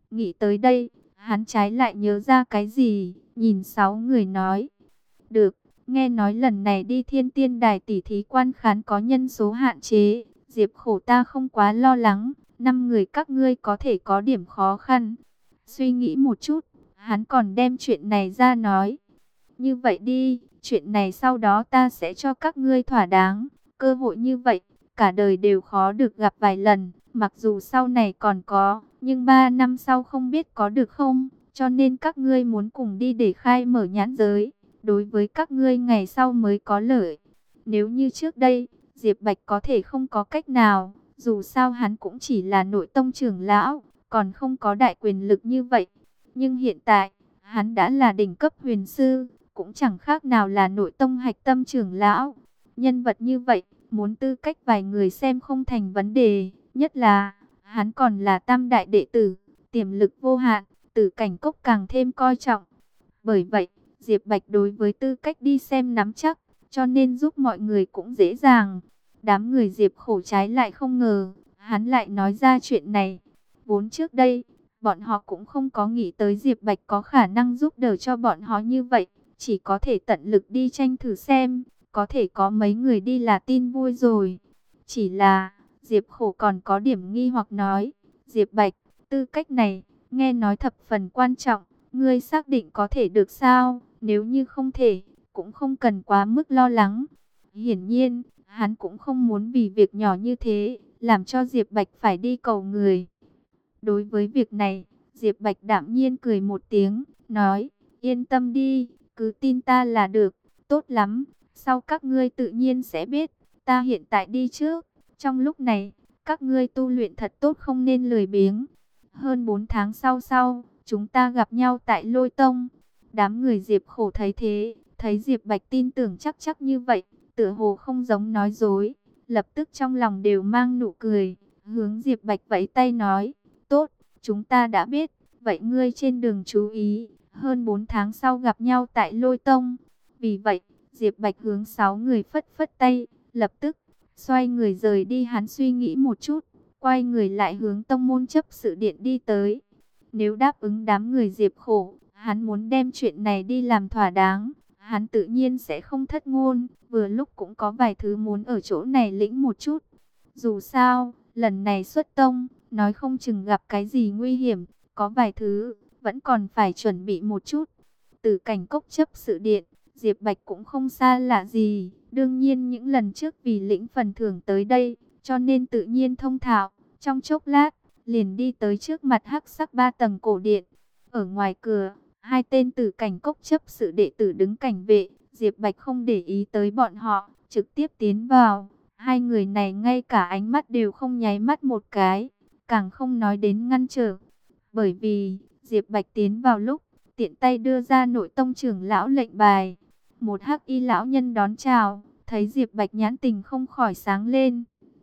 A: Nghĩ tới đây, hắn trái lại nhớ ra cái gì, nhìn 6 người nói. Được, nghe nói lần này đi Thiên Tiên Đài tỉ thí quan khán có nhân số hạn chế, Diệp Khổ ta không quá lo lắng, 5 người các ngươi có thể có điểm khó khăn. Suy nghĩ một chút, hắn còn đem chuyện này ra nói. Như vậy đi, chuyện này sau đó ta sẽ cho các ngươi thỏa đáng, cơ hội như vậy, cả đời đều khó được gặp vài lần, mặc dù sau này còn có, nhưng 3 năm sau không biết có được không, cho nên các ngươi muốn cùng đi để khai mở nhãn giới, đối với các ngươi ngày sau mới có lợi. Nếu như trước đây, Diệp Bạch có thể không có cách nào, dù sao hắn cũng chỉ là nội tông trưởng lão, còn không có đại quyền lực như vậy. Nhưng hiện tại, hắn đã là đỉnh cấp huyền sư, cũng chẳng khác nào là nội tông hạch tâm trưởng lão. Nhân vật như vậy, muốn tư cách vài người xem không thành vấn đề, nhất là hắn còn là tam đại đệ tử, tiềm lực vô hạn, Tử Cảnh Cốc càng thêm coi trọng. Bởi vậy, Diệp Bạch đối với tư cách đi xem nắm chắc, cho nên giúp mọi người cũng dễ dàng. Đám người Diệp Khổ trái lại không ngờ, hắn lại nói ra chuyện này. Vốn trước đây, bọn họ cũng không có nghĩ tới Diệp Bạch có khả năng giúp đỡ cho bọn họ như vậy, chỉ có thể tận lực đi tranh thử xem, có thể có mấy người đi là tin vui rồi. Chỉ là, Diệp Khổ còn có điểm nghi hoặc nói, Diệp Bạch, tư cách này, nghe nói thập phần quan trọng, ngươi xác định có thể được sao? Nếu như không thể, cũng không cần quá mức lo lắng. Hiển nhiên, hắn cũng không muốn vì việc nhỏ như thế, làm cho Diệp Bạch phải đi cầu người. Đối với việc này, Diệp Bạch đạm nhiên cười một tiếng, nói, yên tâm đi, cứ tin ta là được, tốt lắm, sau các ngươi tự nhiên sẽ biết, ta hiện tại đi trước, trong lúc này, các ngươi tu luyện thật tốt không nên lười biếng. Hơn 4 tháng sau, chúng ta gặp nhau tại Lôi Tông. Đám người Diệp Khổ thấy thế, thấy Diệp Bạch tin tưởng chắc như vậy, tựa hồ không giống nói dối, lập tức trong lòng đều mang nụ cười, hướng Diệp Bạch vẫy tay nói, tốt, chúng ta đã biết, vậy ngươi trên đường chú ý, hơn 4 tháng sau gặp nhau tại Lôi Tông. Vì vậy, Diệp Bạch hướng 6 người phất phất tay, lập tức xoay người rời đi. Hắn suy nghĩ một chút, quay người lại hướng tông môn chấp sự điện đi tới. Nếu đáp ứng đám người Diệp Khổ, hắn muốn đem chuyện này đi làm thỏa đáng, hắn tự nhiên sẽ không thất ngôn, vừa lúc cũng có vài thứ muốn ở chỗ này lĩnh một chút. Dù sao, lần này xuất tông, nói không chừng gặp cái gì nguy hiểm, có vài thứ, vẫn còn phải chuẩn bị một chút. Từ Cảnh Cốc chấp sự điện, Diệp Bạch cũng không xa lạ gì, đương nhiên những lần trước vì lĩnh phần thưởng tới đây, cho nên tự nhiên thông thạo, trong chốc lát, liền đi tới trước mặt hắc sắc 3 tầng cổ điện. Ở ngoài cửa, 2 tên Tử Cảnh Cốc chấp sự đệ tử đứng cảnh vệ, Diệp Bạch không để ý tới bọn họ, trực tiếp tiến vào. 2 người này ngay cả ánh mắt đều không nháy mắt một cái, càng không nói đến ngăn trở. Bởi vì, Diệp Bạch tiến vào lúc, tiện tay đưa ra nội tông trưởng lão lệnh bài. Một hắc y lão nhân đón chào, thấy Diệp Bạch nhãn tình không khỏi sáng lên.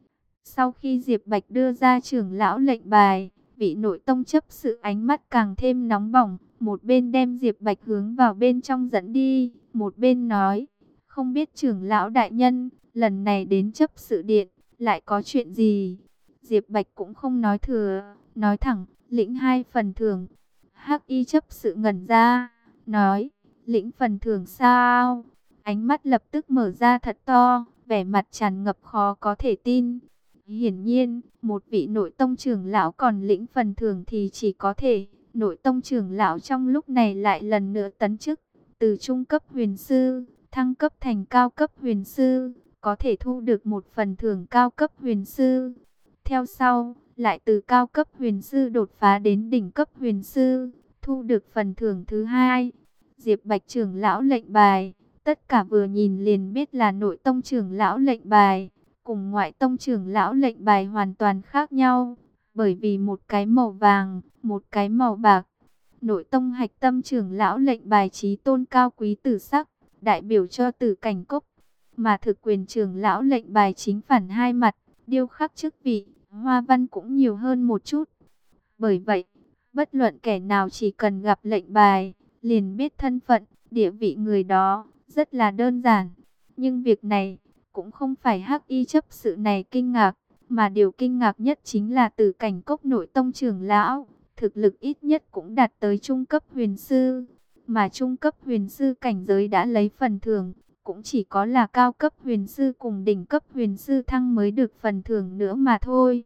A: Sau khi Diệp Bạch đưa ra trưởng lão lệnh bài, vị nội tông chấp sự ánh mắt càng thêm nóng bỏng, một bên đem Diệp Bạch hướng vào bên trong dẫn đi, một bên nói, không biết trưởng lão đại nhân, lần này đến chấp sự điện, lại có chuyện gì? Diệp Bạch cũng không nói thừa, nói thẳng, lĩnh 2 phần thưởng. Hắc y chấp sự ngẩn ra, nói, lĩnh phần thưởng sao? Ánh mắt lập tức mở ra thật to, vẻ mặt tràn ngập khó có thể tin. Hiển nhiên, một vị nội tông trưởng lão còn lĩnh phần thưởng thì chỉ có thể, nội tông trưởng lão trong lúc này lại lần nữa tấn chức, từ trung cấp huyền sư, thăng cấp thành cao cấp huyền sư, có thể thu được một phần thưởng cao cấp huyền sư. Theo sau, lại từ cao cấp huyền sư đột phá đến đỉnh cấp huyền sư, thu được phần thưởng thứ 2. Diệp Bạch trưởng lão lệnh bài, tất cả vừa nhìn liền biết là nội tông trưởng lão lệnh bài, cùng ngoại tông trưởng lão lệnh bài hoàn toàn khác nhau, bởi vì một cái màu vàng, một cái màu bạc. Nội tông hạch tâm trưởng lão lệnh bài chí tôn cao quý tử sắc, đại biểu cho Tử Cảnh Cốc, mà thực quyền trưởng lão lệnh bài chính phản hai mặt, điêu khắc chức vị, hoa văn cũng nhiều hơn một chút. Bởi vậy, bất luận kẻ nào chỉ cần gặp lệnh bài, liền biết thân phận, địa vị người đó, rất là đơn giản. Nhưng việc này, cũng không phải hắc y chấp sự này kinh ngạc, mà điều kinh ngạc nhất chính là Tử Cảnh Cốc nội tông trưởng lão. thực lực ít nhất cũng đạt tới trung cấp huyền sư, mà trung cấp huyền sư cảnh giới đã lấy phần thưởng, cũng chỉ có là cao cấp huyền sư cùng đỉnh cấp huyền sư thăng mới được phần thưởng nữa mà thôi.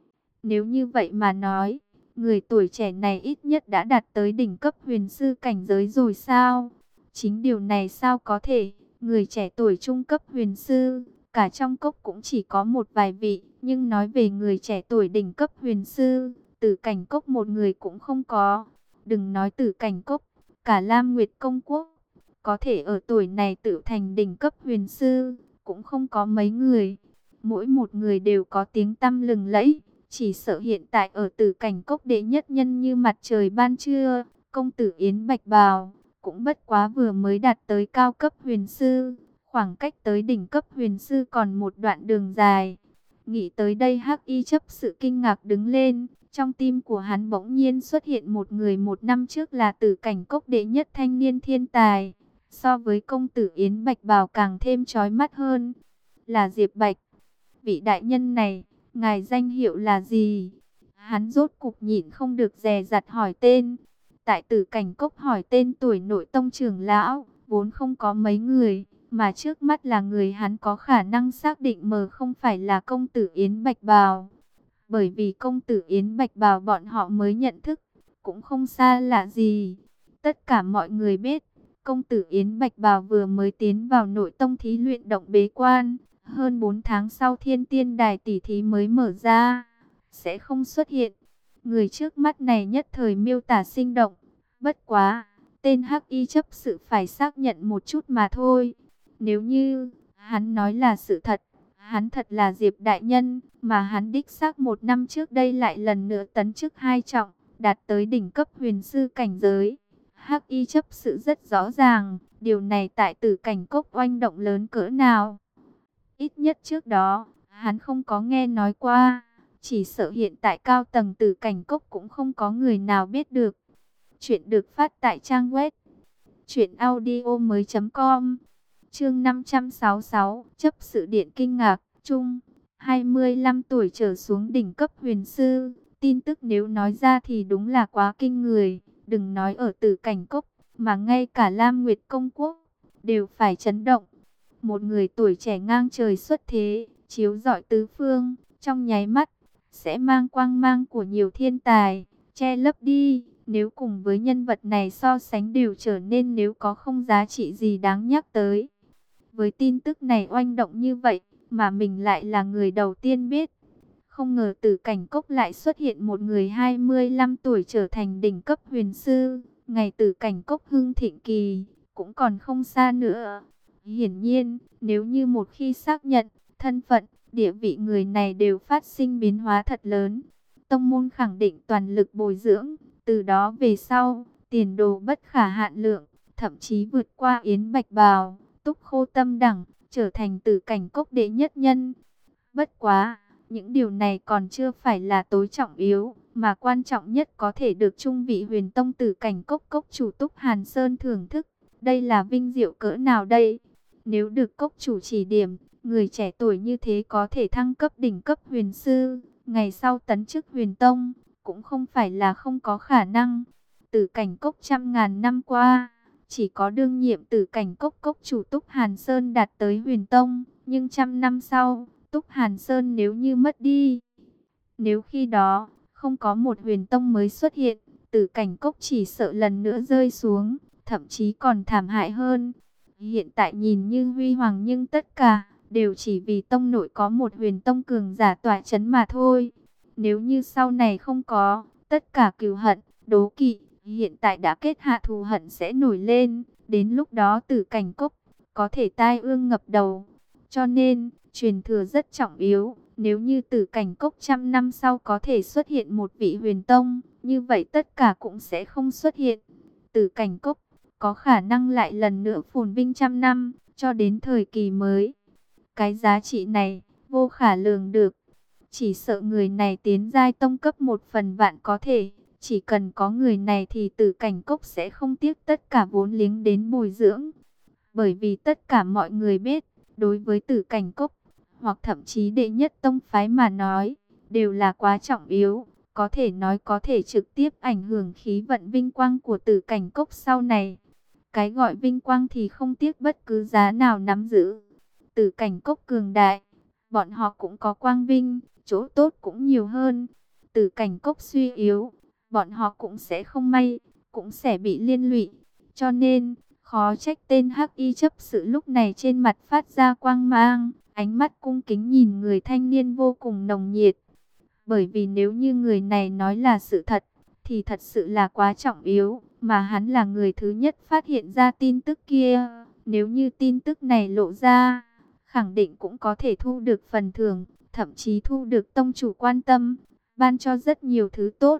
A: Nếu như vậy mà nói, người tuổi trẻ này ít nhất đã đạt tới đỉnh cấp huyền sư cảnh giới rồi sao? Chính điều này sao có thể, người trẻ tuổi trung cấp huyền sư, cả trong cốc cũng chỉ có một vài vị, nhưng nói về người trẻ tuổi đỉnh cấp huyền sư, Tử Cảnh Cốc một người cũng không có. Đừng nói Tử Cảnh Cốc, cả Lam Nguyệt Công Quốc, có thể ở tuổi này tự thành đỉnh cấp huyền sư, cũng không có mấy người. Mỗi một người đều có tiếng tăm lừng lẫy, chỉ sợ hiện tại ở Tử Cảnh Cốc đệ nhất nhân như mặt trời ban trưa, công tử Yến Bạch Bào, cũng bất quá vừa mới đạt tới cao cấp huyền sư, khoảng cách tới đỉnh cấp huyền sư còn một đoạn đường dài. Nghĩ tới đây Hắc Y chấp sự kinh ngạc đứng lên, trong tim của hắn bỗng nhiên xuất hiện một người một năm trước là Tử Cảnh Cốc đệ nhất thanh niên thiên tài, so với công tử Yến Bạch Bào càng thêm chói mắt hơn, là Diệp Bạch. Vị đại nhân này, ngài danh hiệu là gì? Hắn rốt cục nhịn không được dè dặt hỏi tên. Tại Tử Cảnh Cốc hỏi tên tuổi nội tông trưởng lão, vốn không có mấy người, mà trước mắt là người hắn có khả năng xác định mờ không phải là công tử Yến Bạch Bào. Bởi vì công tử Yến Bạch Bào bọn họ mới nhận thức, cũng không xa lạ gì. Tất cả mọi người biết, công tử Yến Bạch Bào vừa mới tiến vào nội tông thí luyện động bế quan. Hơn 4 tháng sau Thiên Tiên Đài tỷ thí mới mở ra, sẽ không xuất hiện. Người trước mắt này nhất thời miêu tả sinh động. Bất quá, tên Hắc Y chấp sự phải xác nhận một chút mà thôi. Nếu như hắn nói là sự thật, hắn thật là Diệp đại nhân, mà hắn đích xác một năm trước đây lại lần nữa tấn chức hai trọng, đạt tới đỉnh cấp huyền sư cảnh giới. Hắc Y chấp sự rất rõ ràng, điều này tại Tử Cảnh Cốc oanh động lớn cỡ nào. Ít nhất trước đó, hắn không có nghe nói qua, chỉ sợ hiện tại cao tầng Tử Cảnh Cốc cũng không có người nào biết được. Chuyện được phát tại trang web truyệnaudiomoi.com. Chương 566, chấp sự điện kinh ngạc, chung 25 tuổi trở xuống đỉnh cấp huyền sư, tin tức nếu nói ra thì đúng là quá kinh người, đừng nói ở Tử Cảnh Cốc, mà ngay cả Lam Nguyệt Công Quốc đều phải chấn động. Một người tuổi trẻ ngang trời xuất thế, chiếu rọi tứ phương, trong nháy mắt sẽ mang quang mang của nhiều thiên tài che lấp đi. Nếu cùng với nhân vật này so sánh đều trở nên nếu có không giá trị gì đáng nhắc tới. Với tin tức này oanh động như vậy, mà mình lại là người đầu tiên biết. Không ngờ Tử Cảnh Cốc lại xuất hiện một người 25 tuổi trở thành đỉnh cấp huyền sư. Ngày Tử Cảnh Cốc hưng thịnh kỳ, cũng còn không xa nữa. Hiển nhiên, nếu như một khi xác nhận, thân phận, địa vị người này đều phát sinh biến hóa thật lớn. Tông môn khẳng định toàn lực bồi dưỡng, từ đó về sau, tiền đồ bất khả hạn lượng, thậm chí vượt qua Yến Bạch Bào, Túc Khô Tâm Đẳng, trở thành Tử Cảnh Cốc đệ nhất nhân. Bất quá, những điều này còn chưa phải là tối trọng yếu, mà quan trọng nhất có thể được trung vị Huyền Tông Tử Cảnh Cốc cốc chủ Túc Hàn Sơn thưởng thức. Đây là vinh diệu cỡ nào đây? Nếu được cốc chủ chỉ điểm, người trẻ tuổi như thế có thể thăng cấp đỉnh cấp huyền sư, ngày sau tấn chức Huyền Tông, cũng không phải là không có khả năng. Tử Cảnh Cốc trăm ngàn năm qua, chỉ có đương nhiệm Tử Cảnh Cốc cốc chủ Túc Hàn Sơn đạt tới Huyền Tông, nhưng trăm năm sau, Túc Hàn Sơn nếu như mất đi, nếu khi đó không có một Huyền Tông mới xuất hiện, Tử Cảnh Cốc chỉ sợ lần nữa rơi xuống, thậm chí còn thảm hại hơn. Hiện tại nhìn như huy hoàng nhưng tất cả đều chỉ vì tông nội có một Huyền Tông cường giả tọa chấn mà thôi. Nếu như sau này không có, tất cả cừu hận, đố kỵ, hiện tại đã kết hạ thù hận sẽ nổi lên. Đến lúc đó Tử Cảnh Cốc có thể tai ương ngập đầu. Cho nên, truyền thừa rất trọng yếu. Nếu như Tử Cảnh Cốc trăm năm sau có thể xuất hiện một vị Huyền Tông, như vậy tất cả cũng sẽ không xuất hiện. Tử Cảnh Cốc có khả năng lại lần nữa phồn vinh trăm năm, cho đến thời kỳ mới. Cái giá trị này, vô khả lường được. Chỉ sợ người này tiến giai tông cấp 1/1000 có thể. Chỉ cần có người này thì Tử Cảnh Cốc sẽ không tiếc tất cả vốn liếng đến bồi dưỡng. Bởi vì tất cả mọi người biết, đối với Tử Cảnh Cốc, hoặc thậm chí đệ nhất tông phái mà nói, đều là quá trọng yếu. có thể nói có thể trực tiếp ảnh hưởng khí vận vinh quang của Tử Cảnh Cốc sau này. Cái gọi vinh quang thì không tiếc bất cứ giá nào nắm giữ. Tử Cảnh Cốc cường đại, bọn họ cũng có quang vinh, chỗ tốt cũng nhiều hơn. Tử Cảnh Cốc suy yếu, bọn họ cũng sẽ không may, cũng sẽ bị liên lụy. Cho nên, khó trách tên Hắc Y chấp sự lúc này trên mặt phát ra quang mang, ánh mắt cung kính nhìn người thanh niên vô cùng nồng nhiệt. Bởi vì nếu như người này nói là sự thật, thì thật sự là quá trọng yếu, mà hắn là người thứ nhất phát hiện ra tin tức kia. Nếu như tin tức này lộ ra, khẳng định cũng có thể thu được phần thưởng, thậm chí thu được tông chủ quan tâm, ban cho rất nhiều thứ tốt.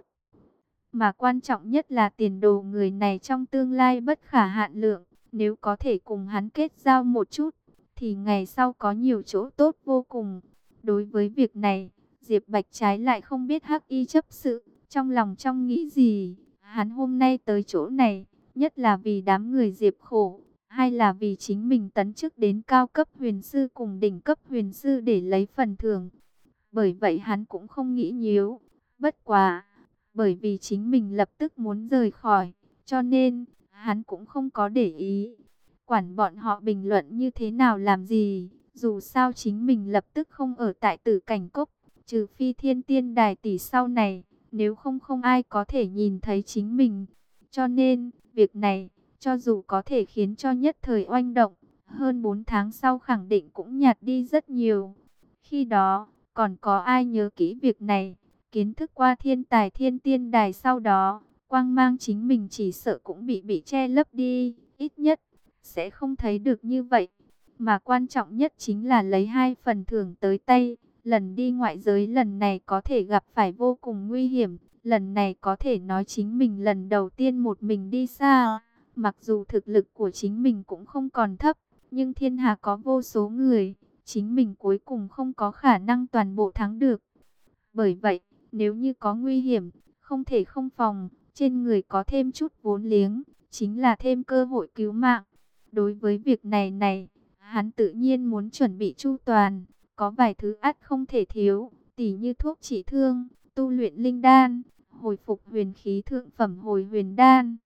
A: Mà quan trọng nhất là tiền đồ người này trong tương lai bất khả hạn lượng, nếu có thể cùng hắn kết giao một chút, thì ngày sau có nhiều chỗ tốt vô cùng. Đối với việc này, Diệp Bạch trái lại không biết Hắc Y chấp sự trong lòng trong nghĩ gì. Hắn hôm nay tới chỗ này, nhất là vì đám người Diệp khổ, hay là vì chính mình tấn chức đến cao cấp huyền sư cùng đỉnh cấp huyền sư để lấy phần thưởng. Bởi vậy hắn cũng không nghĩ nhiều. Bất quá, bởi vì chính mình lập tức muốn rời khỏi, cho nên hắn cũng không có để ý. Quản bọn họ bình luận như thế nào làm gì, dù sao chính mình lập tức không ở tại Tử Cảnh Cốc, trừ phi Thiên Tiên Đài tỷ sau này, nếu không không ai có thể nhìn thấy chính mình. Cho nên, việc này, cho dù có thể khiến cho nhất thời oanh động, hơn 4 tháng sau khẳng định cũng nhạt đi rất nhiều. Khi đó, còn có ai nhớ kỹ việc này? Kiến thức qua thiên tài Thiên Tiên Đài sau đó, quang mang chính mình chỉ sợ cũng bị che lấp đi, ít nhất sẽ không thấy được như vậy. Mà quan trọng nhất chính là lấy 2 phần thưởng tới tay. Lần đi ngoại giới lần này có thể gặp phải vô cùng nguy hiểm. Lần này có thể nói chính mình lần đầu tiên một mình đi xa. Mặc dù thực lực của chính mình cũng không còn thấp, nhưng thiên hạ có vô số người, chính mình cuối cùng không có khả năng toàn bộ thắng được. Bởi vậy, nếu như có nguy hiểm, không thể không phòng, trên người có thêm chút vốn liếng, chính là thêm cơ hội cứu mạng. Đối với việc này, hắn tự nhiên muốn chuẩn bị chu toàn, có vài thứ ắt không thể thiếu, tỉ như thuốc trị thương, tu luyện linh đan, hồi phục huyền khí thượng phẩm hồi huyền đan,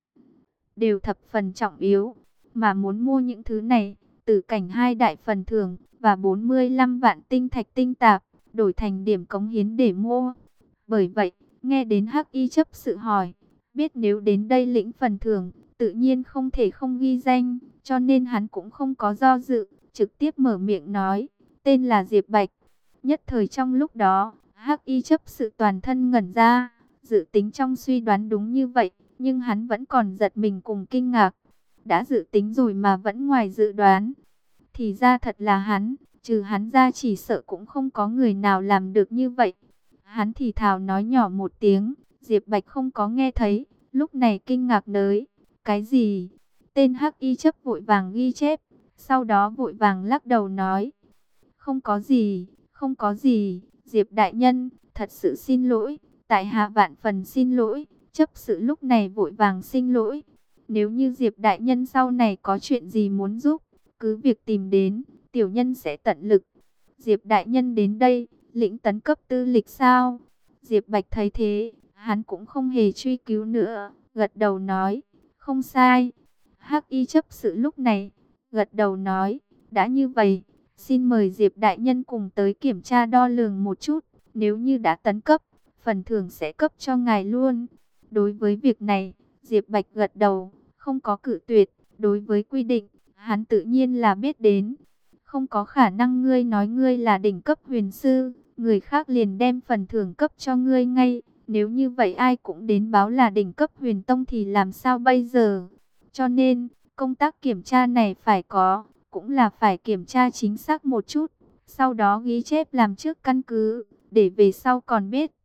A: đều thập phần trọng yếu. Mà muốn mua những thứ này, Tử Cảnh 2 đại phần thưởng và 45 vạn tinh thạch tinh tạp, đổi thành điểm cống hiến để mua. Bởi vậy, nghe đến Hắc Y chấp sự hỏi, biết nếu đến đây lĩnh phần thưởng, tự nhiên không thể không ghi danh, cho nên hắn cũng không có do dự, trực tiếp mở miệng nói, tên là Diệp Bạch. Nhất thời trong lúc đó, Hắc Y chấp sự toàn thân ngẩn ra, dự tính trong suy đoán đúng như vậy, nhưng hắn vẫn còn giật mình cùng kinh ngạc. Đã dự tính rồi mà vẫn ngoài dự đoán. Thì ra thật là hắn, trừ hắn ra chỉ sợ cũng không có người nào làm được như vậy. Hắn thì thào nói nhỏ một tiếng, Diệp Bạch không có nghe thấy, lúc này kinh ngạc nới. Cái gì? Tên Hắc Y chấp vội vàng ghi chép, sau đó vội vàng lắc đầu nói. Không có gì, không có gì, Diệp đại nhân, thật sự xin lỗi, tại hạ vạn phần xin lỗi, chấp sự lúc này vội vàng xin lỗi. Nếu như Diệp đại nhân sau này có chuyện gì muốn giúp, cứ việc tìm đến, tiểu nhân sẽ tận lực. Diệp đại nhân đến đây, lĩnh tấn cấp tư lịch sao? Diệp Bạch thấy thế, hắn cũng không hề truy cứu nữa, gật đầu nói, không sai. Hắc Y chấp sự lúc này, gật đầu nói, đã như vậy, xin mời Diệp đại nhân cùng tới kiểm tra đo lường một chút, nếu như đã tấn cấp, phần thưởng sẽ cấp cho ngài luôn. Đối với việc này, Diệp Bạch gật đầu, không có cự tuyệt, đối với quy định, hắn tự nhiên là biết đến. Không có khả năng ngươi nói ngươi là đỉnh cấp huyền sư, người khác liền đem phần thưởng cấp cho ngươi ngay. Nếu như vậy ai cũng đến báo là đỉnh cấp huyền tông thì làm sao bây giờ? Cho nên, công tác kiểm tra này phải có, cũng là phải kiểm tra chính xác một chút. Sau đó ghi chép làm trước căn cứ, để về sau còn biết.